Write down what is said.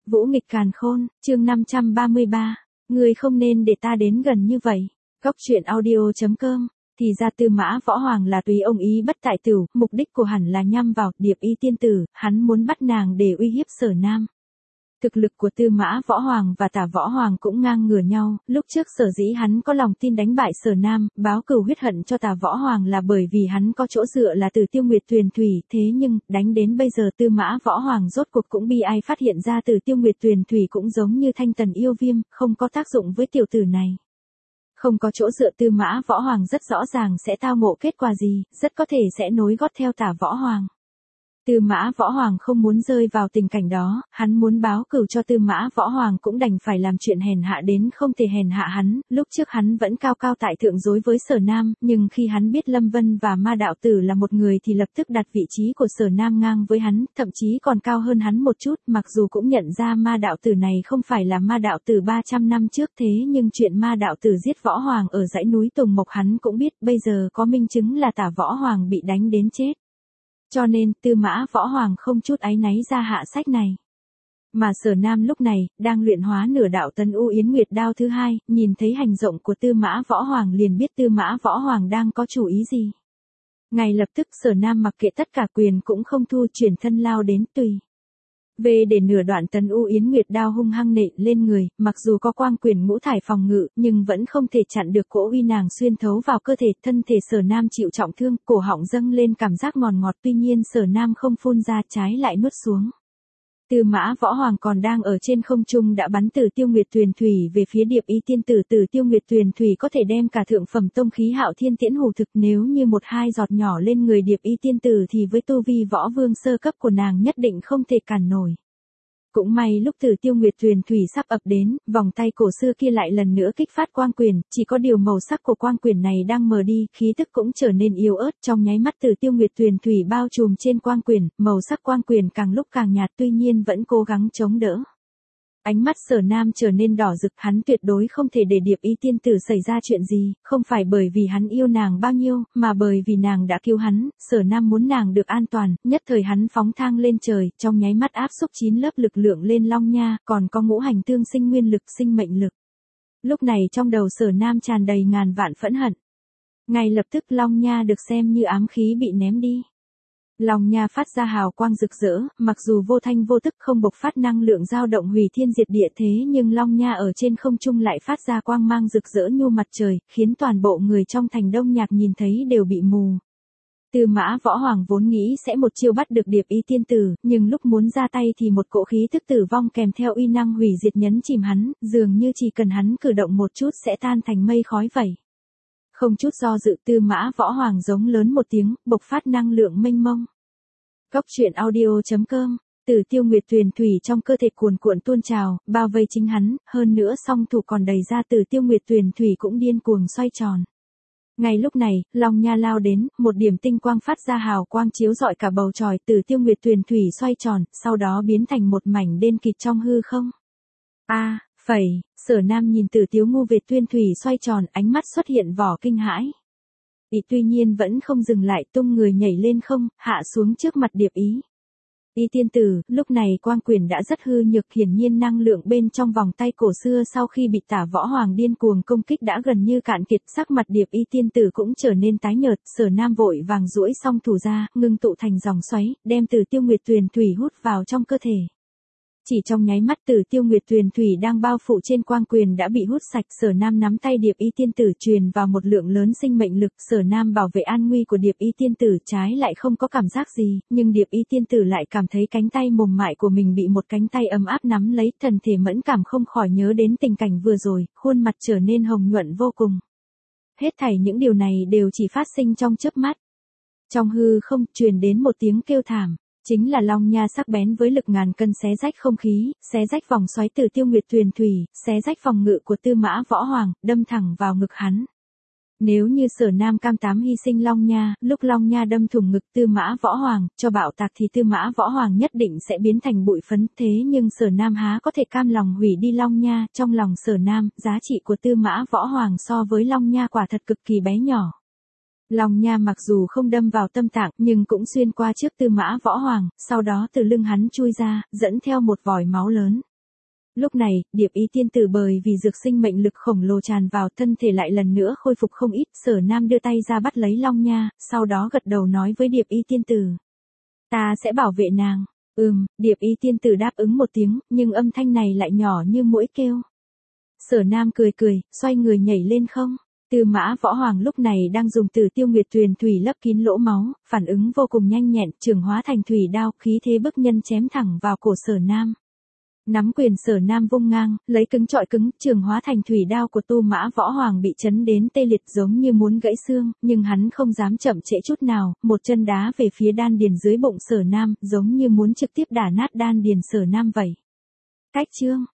Vũ nghịch càn khôn, chương 533. Ngươi không nên để ta đến gần như vậy. Góc truyện audio.com. Thì ra Tư Mã Võ Hoàng là tùy ông ý bất tại tử, mục đích của hẳn là nhằm vào Điệp Y tiên tử, hắn muốn bắt nàng để uy hiếp Sở Nam. Thực lực của Tư Mã Võ Hoàng và Tả Võ Hoàng cũng ngang ngửa nhau, lúc trước sở dĩ hắn có lòng tin đánh bại Sở Nam, báo cừu huyết hận cho Tả Võ Hoàng là bởi vì hắn có chỗ dựa là từ Tiêu Nguyệt Tuyền Thủy, thế nhưng, đánh đến bây giờ Tư Mã Võ Hoàng rốt cuộc cũng bi ai phát hiện ra từ Tiêu Nguyệt Tuyền Thủy cũng giống như Thanh Tần yêu viêm, không có tác dụng với tiểu tử này. Không có chỗ dựa Tư Mã Võ Hoàng rất rõ ràng sẽ tao ngộ kết quả gì, rất có thể sẽ nối gót theo Tả Võ Hoàng. Tư Mã Võ Hoàng không muốn rơi vào tình cảnh đó, hắn muốn báo cừu cho Tư Mã Võ Hoàng cũng đành phải làm chuyện hèn hạ đến không thể hèn hạ hắn, lúc trước hắn vẫn cao cao tại thượng đối với Sở Nam, nhưng khi hắn biết Lâm Vân và Ma Đạo Tử là một người thì lập tức đặt vị trí của Sở Nam ngang với hắn, thậm chí còn cao hơn hắn một chút, mặc dù cũng nhận ra Ma Đạo Tử này không phải là Ma Đạo Tử 300 năm trước thế nhưng chuyện Ma Đạo Tử giết Võ Hoàng ở dãy núi Tùng Mộc hắn cũng biết, bây giờ có minh chứng là Tả Võ Hoàng bị đánh đến chết. Cho nên, Tư Mã Võ Hoàng không chút áy náy ra hạ sách này. Mà Sở Nam lúc này, đang luyện hóa nửa đạo Tấn U Yến Nguyệt đao thứ hai, nhìn thấy hành động của Tư Mã Võ Hoàng liền biết Tư Mã Võ Hoàng đang có chủ ý gì. Ngay lập tức Sở Nam mặc kệ tất cả quyền cũng không thu, chuyển thân lao đến tùy. Về để nửa đoạn Tấn U Yến Nguyệt đao hung hăng nện lên người, mặc dù có quang quyền ngũ thải phòng ngự, nhưng vẫn không thể chặn được cỗ uy nàng xuyên thấu vào cơ thể, thân thể Sở Nam chịu trọng thương, cổ họng dâng lên cảm giác ngọt ngọt, tuy nhiên Sở Nam không phun ra, trái lại nuốt xuống. Tư Mã Võ Hoàng còn đang ở trên không trung đã bắn từ Tiêu Nguyệt Tuyền Thủy về phía Điệp Y tiên tử, từ Tiêu Nguyệt Tuyền Thủy có thể đem cả thượng phẩm tông khí Hạo Thiên Tiễn hủ thực, nếu như một hai giọt nhỏ lên người Điệp Y tiên tử thì với tu vi võ vương sơ cấp của nàng nhất định không thể cản nổi. Cũng may lúc từ Tiêu Nguyệt Tuyền Thủy sắp ập đến, vòng tay cổ xưa kia lại lần nữa kích phát quang quyền, chỉ có điều màu sắc của quang quyền này đang mờ đi, khí tức cũng trở nên yếu ớt, trong nháy mắt từ Tiêu Nguyệt Tuyền Thủy bao trùm trên quang quyền, màu sắc quang quyền càng lúc càng nhạt, tuy nhiên vẫn cố gắng chống đỡ. Ánh mắt Sở Nam trở nên đỏ rực, hắn tuyệt đối không thể để Điệp Y tiên tử xảy ra chuyện gì, không phải bởi vì hắn yêu nàng bao nhiêu, mà bởi vì nàng đã cứu hắn, Sở Nam muốn nàng được an toàn, nhất thời hắn phóng thang lên trời, trong nháy mắt áp xúc 9 lớp lực lượng lên Long Nha, còn có ngũ hành tương sinh nguyên lực, sinh mệnh lực. Lúc này trong đầu Sở Nam tràn đầy ngàn vạn phẫn hận. Ngay lập tức Long Nha được xem như ám khí bị ném đi. Long Nha phát ra hào quang rực rỡ, mặc dù vô thanh vô tức không bộc phát năng lượng dao động hủy thiên diệt địa thế nhưng Long Nha ở trên không trung lại phát ra quang mang rực rỡ như mặt trời, khiến toàn bộ người trong thành Đông Nhạc nhìn thấy đều bị mù. Tư Mã Võ Hoàng vốn nghĩ sẽ một chiêu bắt được Điệp Y tiên tử, nhưng lúc muốn ra tay thì một cỗ khí tức tử vong kèm theo uy năng hủy diệt nhấn chìm hắn, dường như chỉ cần hắn cử động một chút sẽ tan thành mây khói vậy. Không chút do dự Tư Mã Võ Hoàng giống lớn một tiếng, bộc phát năng lượng mênh mông. Góc truyện audio.com. Từ Tiêu Nguyệt Tuyền Thủy trong cơ thể cuồn cuộn tuôn trào, bao vây chính hắn, hơn nữa song thủ còn đầy ra từ Tiêu Nguyệt Tuyền Thủy cũng điên cuồng xoay tròn. Ngay lúc này, Long Nha lao đến, một điểm tinh quang phát ra hào quang chiếu rọi cả bầu trời, từ Tiêu Nguyệt Tuyền Thủy xoay tròn, sau đó biến thành một mảnh đen kịt trong hư không. Phẩy, Sở Nam nhìn từ Tiếu Ngu Việt Tuyên Thủy xoay tròn, ánh mắt xuất hiện vỏ kinh hãi. Tuy nhiên vẫn không dừng lại, tung người nhảy lên không, hạ xuống trước mặt Điệp Y tiên tử, lúc này quang quyền đã rất hư nhược, hiển nhiên năng lượng bên trong vòng tay cổ xưa sau khi bị Tả Võ Hoàng điên cuồng công kích đã gần như cạn kiệt, sắc mặt Điệp Y tiên tử cũng trở nên tái nhợt, Sở Nam vội vàng duỗi song thủ ra, ngưng tụ thành dòng xoáy, đem từ Tiêu Nguyệt Tuyền Thủy hút vào trong cơ thể. Chỉ trong nháy mắt từ Tiêu Nguyệt Tuyền Thủy đang bao phủ trên quang quyền đã bị hút sạch, Sở Nam nắm tay Điệp Y tiên tử truyền vào một lượng lớn sinh mệnh lực, Sở Nam bảo vệ an nguy của Điệp Y tiên tử, trái lại không có cảm giác gì, nhưng Điệp Y tiên tử lại cảm thấy cánh tay mềm mại của mình bị một cánh tay ấm áp nắm lấy, thần thể mẫn cảm không khỏi nhớ đến tình cảnh vừa rồi, khuôn mặt trở nên hồng nhuận vô cùng. Hết thảy những điều này đều chỉ phát sinh trong chớp mắt. Trong hư không truyền đến một tiếng kêu thảm. Chính là Long Nha sắc bén với lực ngàn cân xé rách không khí, xé rách vòng xoáy từ Tiêu Nguyệt Tuyền Thủy, xé rách phòng ngự của Tư Mã Võ Hoàng, đâm thẳng vào ngực hắn. Nếu như Sở Nam cam tám hy sinh Long Nha, lúc Long Nha đâm thủng ngực Tư Mã Võ Hoàng, cho bạo tạc thì Tư Mã Võ Hoàng nhất định sẽ biến thành bụi phấn, thế nhưng Sở Nam há có thể cam lòng hủy đi Long Nha, trong lòng Sở Nam, giá trị của Tư Mã Võ Hoàng so với Long Nha quả thật cực kỳ bé nhỏ. Long Nha mặc dù không đâm vào tâm tạng nhưng cũng xuyên qua trước Tư Mã Võ Hoàng, sau đó từ lưng hắn chui ra, dẫn theo một vòi máu lớn. Lúc này, Điệp Ý tiên tử bởi vì dược sinh mệnh lực khổng lồ tràn vào thân thể lại lần nữa khôi phục không ít, Sở Nam đưa tay ra bắt lấy Long Nha, sau đó gật đầu nói với Điệp Ý tiên tử. Ta sẽ bảo vệ nàng. Điệp Ý tiên tử đáp ứng một tiếng, nhưng âm thanh này lại nhỏ như muỗi kêu. Sở Nam cười cười, xoay người nhảy lên không. Tư Mã Võ Hoàng lúc này đang dùng Tử Tiêu Nguyệt Tuyền thủy lấp kín lỗ máu, phản ứng vô cùng nhanh nhẹn, trường hóa thành thủy đao, khí thế bức nhân chém thẳng vào cổ Sở Nam. Nắm quyền Sở Nam vung ngang, lấy cứng chọi cứng, trường hóa thành thủy đao của Tư Mã Võ Hoàng bị chấn đến tê liệt giống như muốn gãy xương, nhưng hắn không dám chậm trễ chút nào, một chân đá về phía đan điền dưới bụng Sở Nam, giống như muốn trực tiếp đả nát đan điền Sở Nam vậy. Cách chương